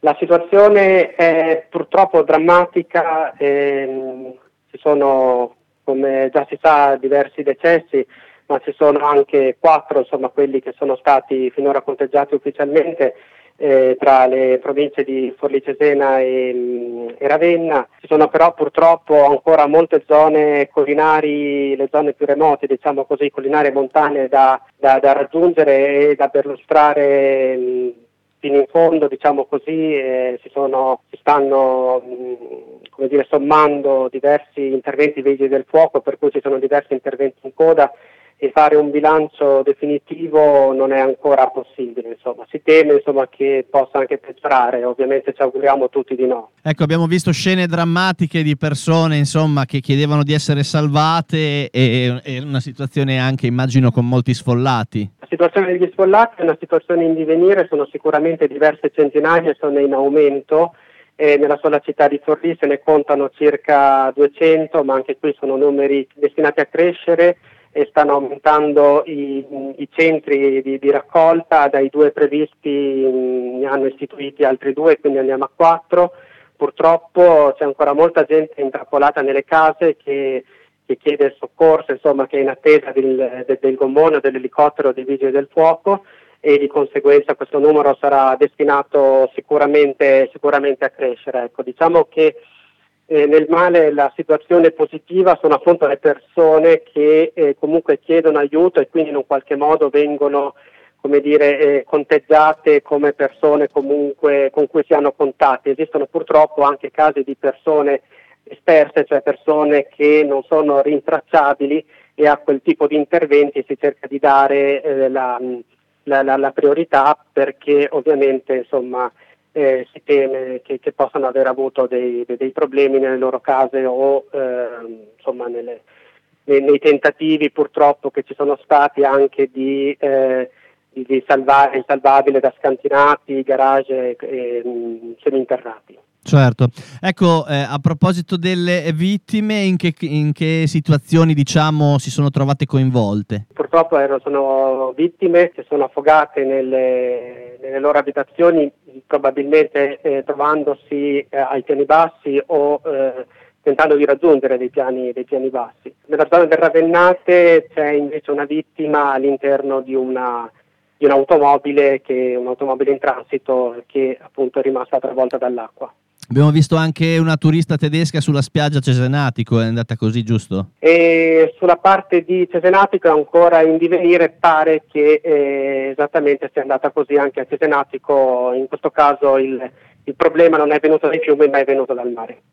La situazione è purtroppo drammatica, ci sono, come già si sa, diversi decessi, ma ci sono anche 4, insomma, quelli che sono stati finora conteggiati ufficialmente tra le province di Forlì Cesena e Ravenna. Ci sono però purtroppo ancora molte zone collinari, le zone più remote, diciamo così, collinari e montane da raggiungere e da perlustrare fino in fondo, diciamo così. Si stanno come dire, sommando diversi interventi vigili del fuoco, per cui ci sono diversi interventi in coda, e fare un bilancio definitivo non è ancora possibile. Insomma, si teme, insomma, che possa anche peggiorare. Ovviamente ci auguriamo tutti di no. Ecco, abbiamo visto scene drammatiche di persone, insomma, che chiedevano di essere salvate, e una situazione anche, immagino, con molti sfollati. La situazione degli sfollati è una situazione in divenire, sono sicuramente diverse centinaia e sono in aumento. Nella sola città di Forlì se ne contano circa 200, ma anche qui sono numeri destinati a crescere, e stanno aumentando i centri di raccolta. Dai 2 previsti ne hanno istituiti altri 2, quindi andiamo a 4. Purtroppo c'è ancora molta gente intrappolata nelle case che chiede soccorso, insomma, che è in attesa del gommone o dell'elicottero dei vigili del fuoco, e di conseguenza questo numero sarà destinato sicuramente a crescere. Ecco, diciamo che nel male la situazione positiva sono appunto le persone che comunque chiedono aiuto e quindi in un qualche modo vengono, come dire, conteggiate come persone comunque con cui si hanno contatti. Esistono purtroppo anche casi di persone disperse, cioè persone che non sono rintracciabili, e a quel tipo di interventi si cerca di dare la priorità, perché ovviamente, insomma, si teme che possano aver avuto dei problemi nelle loro case o insomma nei tentativi purtroppo che ci sono stati anche di salvare il salvabile da scantinati, garage e seminterrati. Certo. Ecco, a proposito delle vittime, in che situazioni, diciamo, si sono trovate coinvolte? Purtroppo sono vittime che sono affogate nelle loro abitazioni, probabilmente trovandosi ai piani bassi o tentando di raggiungere dei piani bassi. Nella zona del Ravennate c'è invece una vittima all'interno di un'automobile in transito, che appunto è rimasta travolta dall'acqua. Abbiamo visto anche una turista tedesca sulla spiaggia Cesenatico, è andata così, giusto? E sulla parte di Cesenatico è ancora in divenire, pare che esattamente sia andata così anche a Cesenatico. In questo caso il problema non è venuto dai fiumi, ma è venuto dal mare.